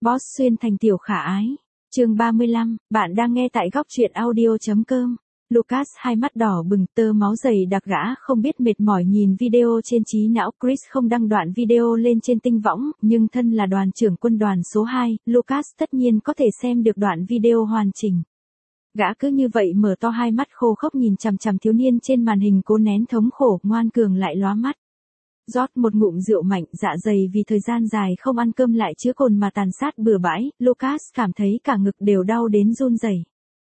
Boss xuyên thành tiểu khả ái. Chương 35, bạn đang nghe tại góc truyện audio.com. Lucas hai mắt đỏ bừng, tơ máu dày đặc, gã không biết mệt mỏi nhìn video trên trí não. Chris không đăng đoạn video lên trên tinh võng, nhưng thân là đoàn trưởng quân đoàn số 2, Lucas tất nhiên có thể xem được đoạn video hoàn chỉnh. Gã cứ như vậy mở to hai mắt khô khốc nhìn chằm chằm thiếu niên trên màn hình, cố nén thống khổ, ngoan cường lại lóa mắt. Rót một ngụm rượu mạnh, dạ dày vì thời gian dài không ăn cơm lại chứa cồn mà tàn sát bừa bãi, Lucas cảm thấy cả ngực đều đau đến run rẩy.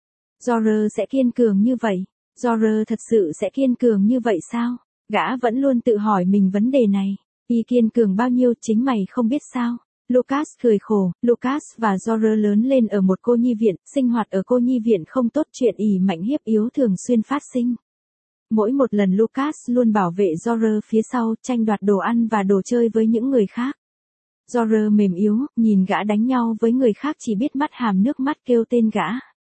George sẽ kiên cường như vậy? George thật sự sẽ kiên cường như vậy sao? Gã vẫn luôn tự hỏi mình vấn đề này. Y kiên cường bao nhiêu chính mày không biết sao? Lucas cười khổ. Lucas và George lớn lên ở một cô nhi viện, sinh hoạt ở cô nhi viện không tốt, chuyện ỷ mạnh hiếp yếu thường xuyên phát sinh. Mỗi một lần Lucas luôn bảo vệ George phía sau, tranh đoạt đồ ăn và đồ chơi với những người khác. George mềm yếu, nhìn gã đánh nhau với người khác chỉ biết mắt hàm nước mắt kêu tên gã.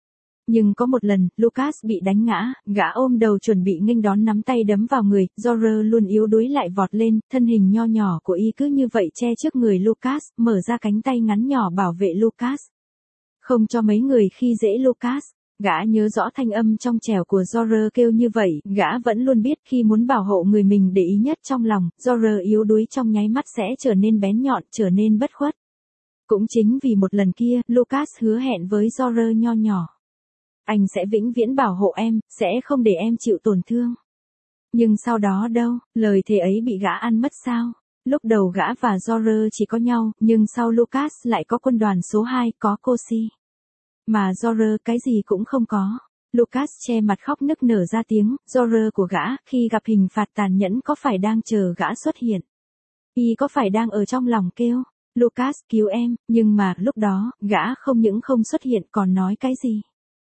Nhưng có một lần, Lucas bị đánh ngã, gã ôm đầu chuẩn bị nghênh đón, nắm tay đấm vào người, George luôn yếu đuối lại vọt lên, thân hình nho nhỏ của y cứ như vậy che trước người Lucas, mở ra cánh tay ngắn nhỏ bảo vệ Lucas. Không cho mấy người khi dễ Lucas. Gã nhớ rõ thanh âm trong trẻo của George kêu như vậy, gã vẫn luôn biết khi muốn bảo hộ người mình để ý nhất trong lòng, George yếu đuối trong nháy mắt sẽ trở nên bén nhọn, trở nên bất khuất. Cũng chính vì một lần kia, Lucas hứa hẹn với George nho nhỏ. Anh sẽ vĩnh viễn bảo hộ em, sẽ không để em chịu tổn thương. Nhưng sau đó đâu, lời thề ấy bị gã ăn mất sao? Lúc đầu gã và George chỉ có nhau, nhưng sau Lucas lại có quân đoàn số 2, có Cosi. Mà George cái gì cũng không có. Lucas che mặt khóc nức nở ra tiếng, George của gã, khi gặp hình phạt tàn nhẫn có phải đang chờ gã xuất hiện? Y có phải đang ở trong lòng kêu, Lucas cứu em, nhưng mà, lúc đó, gã không những không xuất hiện còn nói cái gì?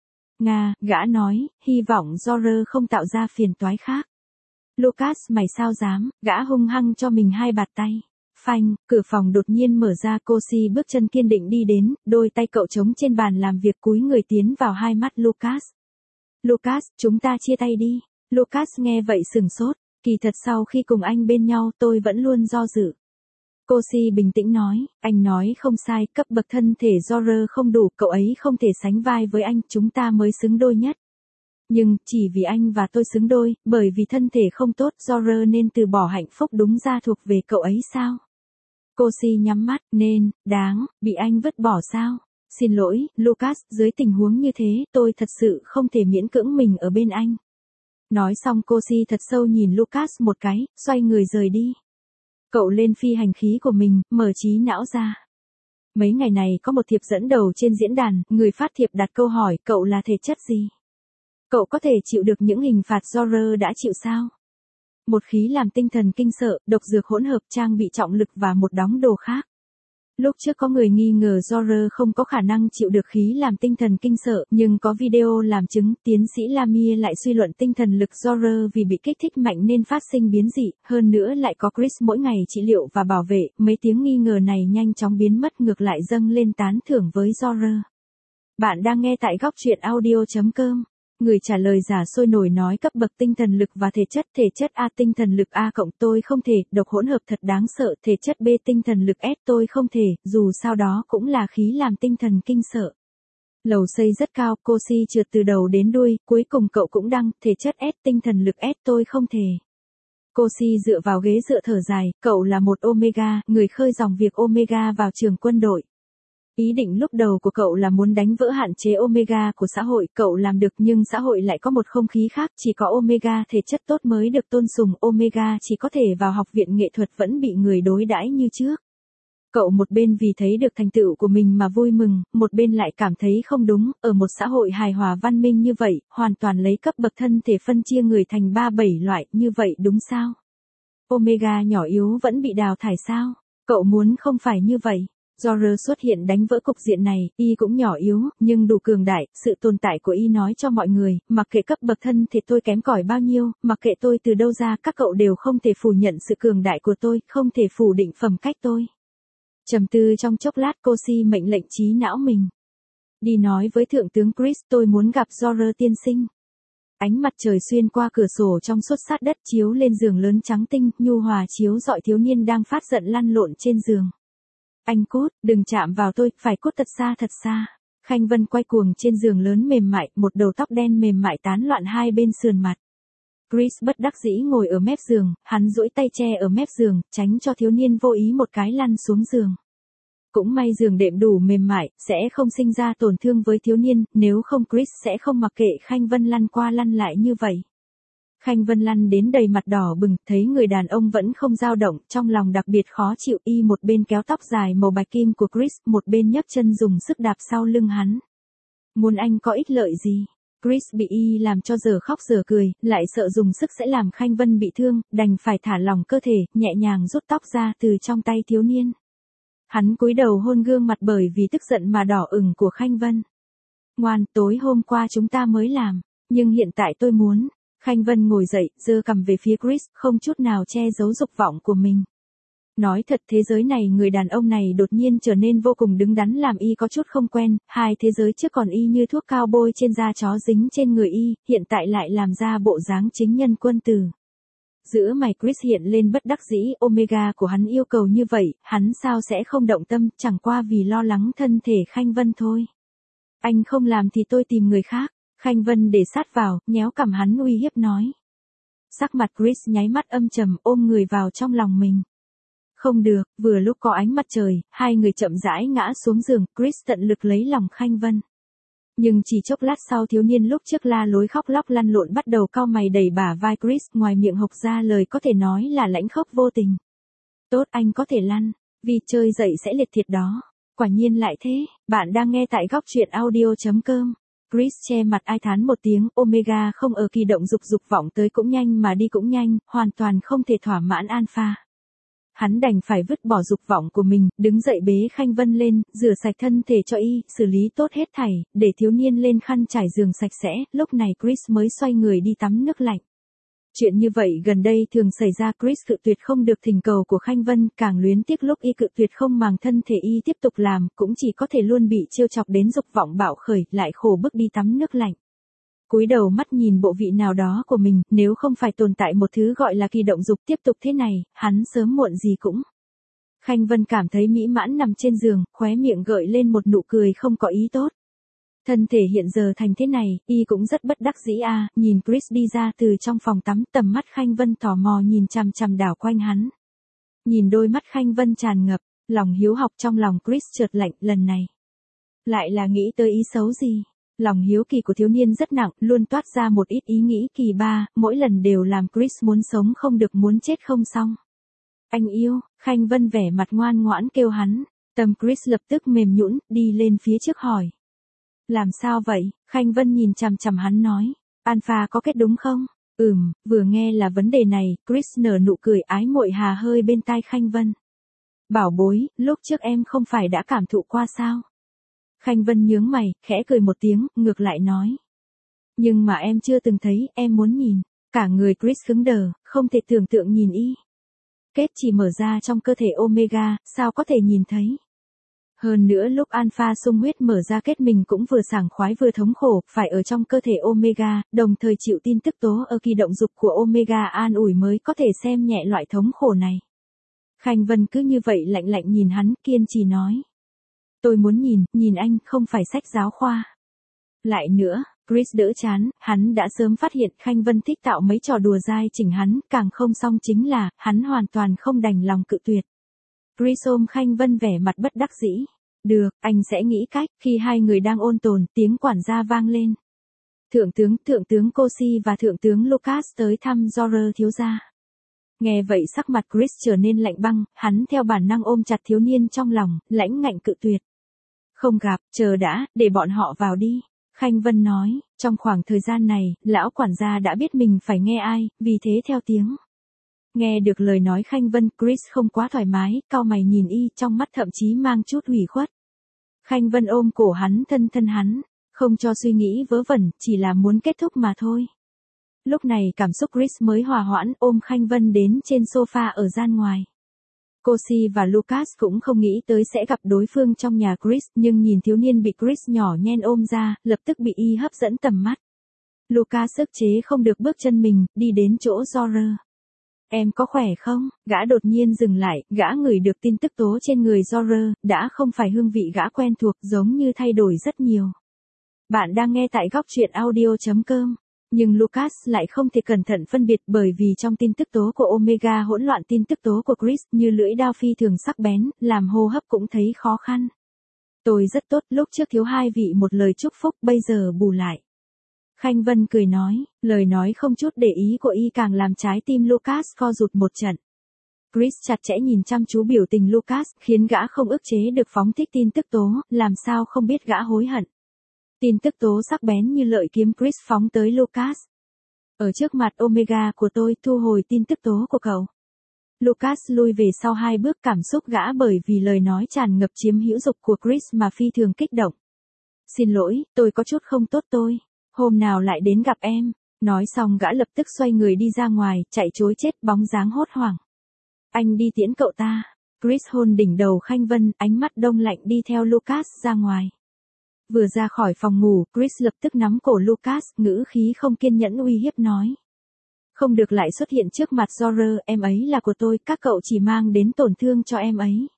Gã nói, hy vọng George không tạo ra phiền toái khác. Lucas mày sao dám, gã hung hăng cho mình hai bạt tay. Phanh, cửa phòng đột nhiên mở ra, Cosi bước chân kiên định đi đến, đôi tay cậu trống trên bàn làm việc, cúi người tiến vào hai mắt Lucas. Lucas, chúng ta chia tay đi. Lucas nghe vậy sừng sốt, kỳ thật sau khi cùng anh bên nhau tôi vẫn luôn do dự. Cosi bình tĩnh nói, anh nói không sai, cấp bậc thân thể George không đủ, cậu ấy không thể sánh vai với anh, chúng ta mới xứng đôi nhất. Nhưng, chỉ vì anh và tôi xứng đôi, bởi vì thân thể không tốt, George nên từ bỏ hạnh phúc đúng ra thuộc về cậu ấy sao? Cosi nhắm mắt, nên, đáng, bị anh vứt bỏ sao? Xin lỗi, Lucas, dưới tình huống như thế, tôi thật sự không thể miễn cưỡng mình ở bên anh. Nói xong Cosi thật sâu nhìn Lucas một cái, xoay người rời đi. Cậu lên phi hành khí của mình, mở trí não ra. Mấy ngày này có một thiệp dẫn đầu trên diễn đàn, người phát thiệp đặt câu hỏi, cậu là thể chất gì? Cậu có thể chịu được những hình phạt George đã chịu sao? Một khí làm tinh thần kinh sợ, độc dược hỗn hợp, trang bị trọng lực và một đống đồ khác. Lúc trước có người nghi ngờ George không có khả năng chịu được khí làm tinh thần kinh sợ, nhưng có video làm chứng, tiến sĩ Lamia lại suy luận tinh thần lực George vì bị kích thích mạnh nên phát sinh biến dị, hơn nữa lại có Chris mỗi ngày trị liệu và bảo vệ, mấy tiếng nghi ngờ này nhanh chóng biến mất, ngược lại dâng lên tán thưởng với George. Bạn đang nghe tại góc truyện audio.com. Người trả lời giả sôi nổi nói cấp bậc tinh thần lực và thể chất A tinh thần lực A cộng tôi không thể, độc hỗn hợp thật đáng sợ, thể chất B tinh thần lực S tôi không thể, dù sao đó cũng là khí làm tinh thần kinh sợ. Lầu xây rất cao, Cosi trượt từ đầu đến đuôi, cuối cùng cậu cũng đăng, thể chất S tinh thần lực S tôi không thể. Cosi dựa vào ghế dựa thở dài, cậu là một Omega, người khơi dòng việc Omega vào trường quân đội. Ý định lúc đầu của cậu là muốn đánh vỡ hạn chế Omega của xã hội, cậu làm được nhưng xã hội lại có một không khí khác, chỉ có Omega thể chất tốt mới được tôn sùng, Omega chỉ có thể vào học viện nghệ thuật vẫn bị người đối đãi như trước. Cậu một bên vì thấy được thành tựu của mình mà vui mừng, một bên lại cảm thấy không đúng, ở một xã hội hài hòa văn minh như vậy, hoàn toàn lấy cấp bậc thân thể phân chia người thành 3-7 loại, như vậy đúng sao? Omega nhỏ yếu vẫn bị đào thải sao? Cậu muốn không phải như vậy. George xuất hiện đánh vỡ cục diện này, y cũng nhỏ yếu, nhưng đủ cường đại, sự tồn tại của y nói cho mọi người, mặc kệ cấp bậc thân thể tôi kém cỏi bao nhiêu, mặc kệ tôi từ đâu ra, các cậu đều không thể phủ nhận sự cường đại của tôi, không thể phủ định phẩm cách tôi. Trầm tư trong chốc lát, Cosi mệnh lệnh trí não mình. Đi nói với Thượng tướng Chris, tôi muốn gặp George tiên sinh. Ánh mặt trời xuyên qua cửa sổ trong suốt sát đất chiếu lên giường lớn trắng tinh, nhu hòa chiếu rọi thiếu niên đang phát giận lăn lộn trên giường. Anh cút, đừng chạm vào tôi, phải cút thật xa thật xa. Khanh Vân quay cuồng trên giường lớn mềm mại, một đầu tóc đen mềm mại tán loạn hai bên sườn mặt. Chris bất đắc dĩ ngồi ở mép giường, hắn duỗi tay che ở mép giường, tránh cho thiếu niên vô ý một cái lăn xuống giường. Cũng may giường đệm đủ mềm mại, sẽ không sinh ra tổn thương với thiếu niên, nếu không Chris sẽ không mặc kệ Khanh Vân lăn qua lăn lại như vậy. Khanh Vân lăn đến đầy mặt đỏ bừng, thấy người đàn ông vẫn không dao động, trong lòng đặc biệt khó chịu, y một bên kéo tóc dài màu bạch kim của Chris, một bên nhấc chân dùng sức đạp sau lưng hắn. Muốn anh có ích lợi gì? Chris bị y làm cho giờ khóc giờ cười, lại sợ dùng sức sẽ làm Khanh Vân bị thương, đành phải thả lỏng cơ thể, nhẹ nhàng rút tóc ra từ trong tay thiếu niên. Hắn cúi đầu hôn gương mặt bởi vì tức giận mà đỏ ửng của Khanh Vân. Ngoan, tối hôm qua chúng ta mới làm, nhưng hiện tại tôi muốn. Khanh Vân ngồi dậy, giơ cằm về phía Chris, không chút nào che giấu dục vọng của mình. Nói thật thế giới này người đàn ông này đột nhiên trở nên vô cùng đứng đắn làm y có chút không quen, hai thế giới trước còn y như thuốc cao bôi trên da chó dính trên người y, hiện tại lại làm ra bộ dáng chính nhân quân tử. Giữa mày Chris hiện lên bất đắc dĩ, Omega của hắn yêu cầu như vậy, hắn sao sẽ không động tâm, chẳng qua vì lo lắng thân thể Khanh Vân thôi. Anh không làm thì tôi tìm người khác. Khanh Vân để sát vào, nhéo cằm hắn uy hiếp nói. Sắc mặt Chris nháy mắt âm trầm, ôm người vào trong lòng mình. Không được, vừa lúc có ánh mặt trời, hai người chậm rãi ngã xuống giường, Chris tận lực lấy lòng Khanh Vân. Nhưng chỉ chốc lát sau thiếu niên lúc trước la lối khóc lóc lăn lộn bắt đầu cau mày đẩy bả vai Chris, ngoài miệng hộc ra lời có thể nói là lãnh khốc vô tình. Tốt, anh có thể lăn, vì chơi dậy sẽ liệt thiệt đó. Quả nhiên lại thế, bạn đang nghe tại góc truyện audio.com. Chris che mặt ai thán một tiếng, Omega không ở kỳ động dục vọng tới cũng nhanh mà đi cũng nhanh, hoàn toàn không thể thỏa mãn Alpha. Hắn đành phải vứt bỏ dục vọng của mình, đứng dậy bế Khanh Vân lên, rửa sạch thân thể cho y, xử lý tốt hết thảy, để thiếu niên lên khăn trải giường sạch sẽ, lúc này Chris mới xoay người đi tắm nước lạnh. Chuyện như vậy gần đây thường xảy ra, Chris cự tuyệt không được thỉnh cầu của Khanh Vân, càng luyến tiếc lúc y cự tuyệt không màng thân thể y tiếp tục làm, cũng chỉ có thể luôn bị trêu chọc đến dục vọng bạo khởi, lại khổ bức đi tắm nước lạnh. Cúi đầu mắt nhìn bộ vị nào đó của mình, nếu không phải tồn tại một thứ gọi là kỳ động dục tiếp tục thế này, hắn sớm muộn gì cũng. Khanh Vân cảm thấy mỹ mãn nằm trên giường, khóe miệng gợi lên một nụ cười không có ý tốt. Thân thể hiện giờ thành thế này, y cũng rất bất đắc dĩ a. Nhìn Chris đi ra từ trong phòng tắm, tầm mắt Khanh Vân tò mò nhìn chằm chằm đảo quanh hắn. Nhìn đôi mắt Khanh Vân tràn ngập, lòng hiếu học trong lòng Chris chợt lạnh, lần này. Lại là nghĩ tới ý xấu gì? Lòng hiếu kỳ của thiếu niên rất nặng, luôn toát ra một ít ý nghĩ kỳ ba, mỗi lần đều làm Chris muốn sống không được muốn chết không xong. Anh yêu, Khanh Vân vẻ mặt ngoan ngoãn kêu hắn, tâm Chris lập tức mềm nhũn, đi lên phía trước hỏi. Làm sao vậy? Khanh Vân nhìn chằm chằm hắn nói, Alpha có kết đúng không? Vừa nghe là vấn đề này, Chris nở nụ cười ái muội hà hơi bên tai Khanh Vân. Bảo bối, lúc trước em không phải đã cảm thụ qua sao? Khanh Vân nhướng mày, khẽ cười một tiếng, ngược lại nói. Nhưng mà em chưa từng thấy, em muốn nhìn. Cả người Chris cứng đờ, không thể tưởng tượng nhìn y. Kết chỉ mở ra trong cơ thể Omega, sao có thể nhìn thấy? Hơn nữa lúc Alpha xung huyết mở ra kết mình cũng vừa sảng khoái vừa thống khổ, phải ở trong cơ thể Omega, đồng thời chịu tin tức tố ở kỳ động dục của Omega an ủi mới có thể xem nhẹ loại thống khổ này. Khanh Vân cứ như vậy lạnh lạnh nhìn hắn, kiên trì nói. Tôi muốn nhìn anh, không phải sách giáo khoa. Lại nữa, Chris đỡ chán, hắn đã sớm phát hiện Khanh Vân thích tạo mấy trò đùa dai chỉnh hắn, càng không xong chính là, hắn hoàn toàn không đành lòng cự tuyệt. Chris ôm Khanh Vân vẻ mặt bất đắc dĩ. Được, anh sẽ nghĩ cách. Khi hai người đang ôn tồn, tiếng quản gia vang lên. Thượng tướng Cosi và thượng tướng Lucas tới thăm Jorah thiếu gia. Nghe vậy sắc mặt Chris trở nên lạnh băng, hắn theo bản năng ôm chặt thiếu niên trong lòng, lãnh ngạnh cự tuyệt. Không gặp, chờ đã, để bọn họ vào đi. Khanh Vân nói, trong khoảng thời gian này, lão quản gia đã biết mình phải nghe ai, vì thế theo tiếng. Nghe được lời nói Khanh Vân, Chris không quá thoải mái, cau mày nhìn y, trong mắt thậm chí mang chút ủy khuất. Khanh Vân ôm cổ hắn thân hắn, không cho suy nghĩ vớ vẩn, chỉ là muốn kết thúc mà thôi. Lúc này cảm xúc Chris mới hòa hoãn, ôm Khanh Vân đến trên sofa ở gian ngoài. Cosi và Lucas cũng không nghĩ tới sẽ gặp đối phương trong nhà Chris, nhưng nhìn thiếu niên bị Chris nhỏ nhen ôm ra, lập tức bị y hấp dẫn tầm mắt. Lucas ức chế không được bước chân mình, đi đến chỗ Jorah. Em có khỏe không? Gã đột nhiên dừng lại, gã ngửi được tin tức tố trên người George, đã không phải hương vị gã quen thuộc, giống như thay đổi rất nhiều. Bạn đang nghe tại góc truyện audio.com. Nhưng Lucas lại không thể cẩn thận phân biệt bởi vì trong tin tức tố của Omega hỗn loạn tin tức tố của Chris như lưỡi dao phi thường sắc bén, làm hô hấp cũng thấy khó khăn. Tôi rất tốt, lúc trước thiếu hai vị một lời chúc phúc, bây giờ bù lại. Khanh Vân cười nói, lời nói không chút để ý của y càng làm trái tim Lucas co rụt một trận. Chris chặt chẽ nhìn chăm chú biểu tình Lucas, khiến gã không ức chế được phóng thích tin tức tố, làm sao không biết gã hối hận. Tin tức tố sắc bén như lợi kiếm Chris phóng tới Lucas. Ở trước mặt Omega của tôi, thu hồi tin tức tố của cậu. Lucas lui về sau 2 bước, cảm xúc gã bởi vì lời nói tràn ngập chiếm hữu dục của Chris mà phi thường kích động. Xin lỗi, tôi có chút không tốt tôi. Hôm nào lại đến gặp em. Nói xong gã lập tức xoay người đi ra ngoài, chạy trối chết, bóng dáng hốt hoảng. Anh đi tiễn cậu ta. Chris hôn đỉnh đầu Khanh Vân, ánh mắt đông lạnh đi theo Lucas ra ngoài. Vừa ra khỏi phòng ngủ, Chris lập tức nắm cổ Lucas, ngữ khí không kiên nhẫn uy hiếp nói. Không được lại xuất hiện trước mặt George, em ấy là của tôi, các cậu chỉ mang đến tổn thương cho em ấy.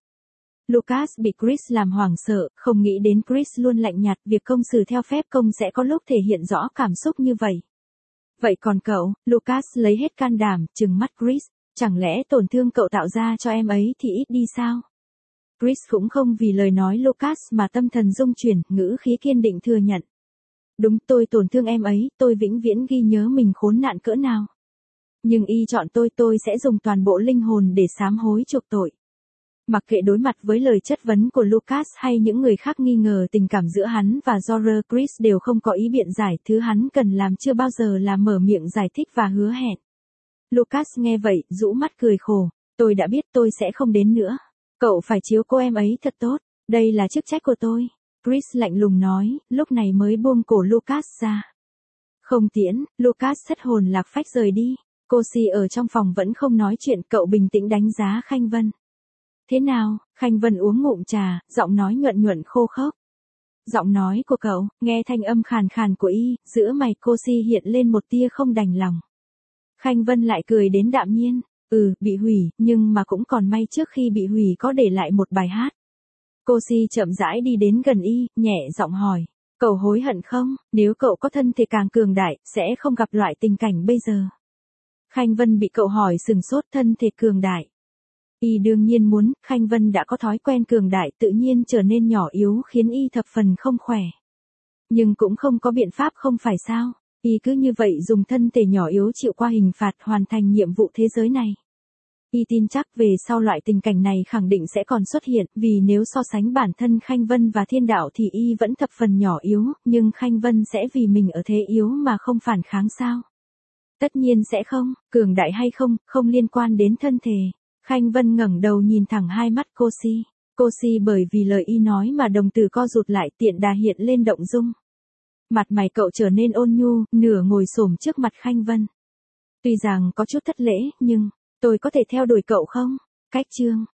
Lucas bị Chris làm hoảng sợ, không nghĩ đến Chris luôn lạnh nhạt, việc công xử theo phép công sẽ có lúc thể hiện rõ cảm xúc như vậy. Vậy còn cậu? Lucas lấy hết can đảm, trừng mắt Chris, chẳng lẽ tổn thương cậu tạo ra cho em ấy thì ít đi sao? Chris cũng không vì lời nói Lucas mà tâm thần rung chuyển, ngữ khí kiên định thừa nhận. Đúng, tôi tổn thương em ấy, tôi vĩnh viễn ghi nhớ mình khốn nạn cỡ nào. Nhưng y chọn tôi sẽ dùng toàn bộ linh hồn để sám hối chuộc tội. Mặc kệ đối mặt với lời chất vấn của Lucas hay những người khác nghi ngờ tình cảm giữa hắn và George, Chris đều không có ý biện giải, thứ hắn cần làm chưa bao giờ là mở miệng giải thích và hứa hẹn. Lucas nghe vậy, rũ mắt cười khổ, tôi đã biết tôi sẽ không đến nữa. Cậu phải chiếu cô em ấy thật tốt, đây là chức trách của tôi. Chris lạnh lùng nói, lúc này mới buông cổ Lucas ra. Không tiễn, Lucas thất hồn lạc phách rời đi. Cô Si ở trong phòng vẫn không nói chuyện, cậu bình tĩnh đánh giá Khanh Vân. Thế nào? Khanh Vân uống ngụm trà, giọng nói nhuận nhuận khô khốc. Giọng nói của cậu, nghe thanh âm khàn khàn của y, giữa mày cô Si hiện lên một tia không đành lòng. Khanh Vân lại cười đến đạm nhiên, bị hủy, nhưng mà cũng còn may trước khi bị hủy có để lại một bài hát. Cô Si chậm rãi đi đến gần y, nhẹ giọng hỏi, cậu hối hận không? Nếu cậu có thân thể càng cường đại, sẽ không gặp loại tình cảnh bây giờ. Khanh Vân bị cậu hỏi sừng sốt, thân thể cường đại. Y đương nhiên muốn, Khanh Vân đã có thói quen cường đại tự nhiên trở nên nhỏ yếu khiến y thập phần không khỏe. Nhưng cũng không có biện pháp không phải sao, y cứ như vậy dùng thân thể nhỏ yếu chịu qua hình phạt hoàn thành nhiệm vụ thế giới này. Y tin chắc về sau loại tình cảnh này khẳng định sẽ còn xuất hiện, vì nếu so sánh bản thân Khanh Vân và thiên đạo thì y vẫn thập phần nhỏ yếu, nhưng Khanh Vân sẽ vì mình ở thế yếu mà không phản kháng sao? Tất nhiên sẽ không, cường đại hay không, không liên quan đến thân thể. Khanh Vân ngẩng đầu nhìn thẳng hai mắt cô Si. Cô Si bởi vì lời y nói mà đồng tử co rụt lại, tiện đà hiện lên động dung. Mặt mày cậu trở nên ôn nhu, nửa ngồi xổm trước mặt Khanh Vân. Tuy rằng có chút thất lễ, nhưng tôi có thể theo đuổi cậu không? Cách chương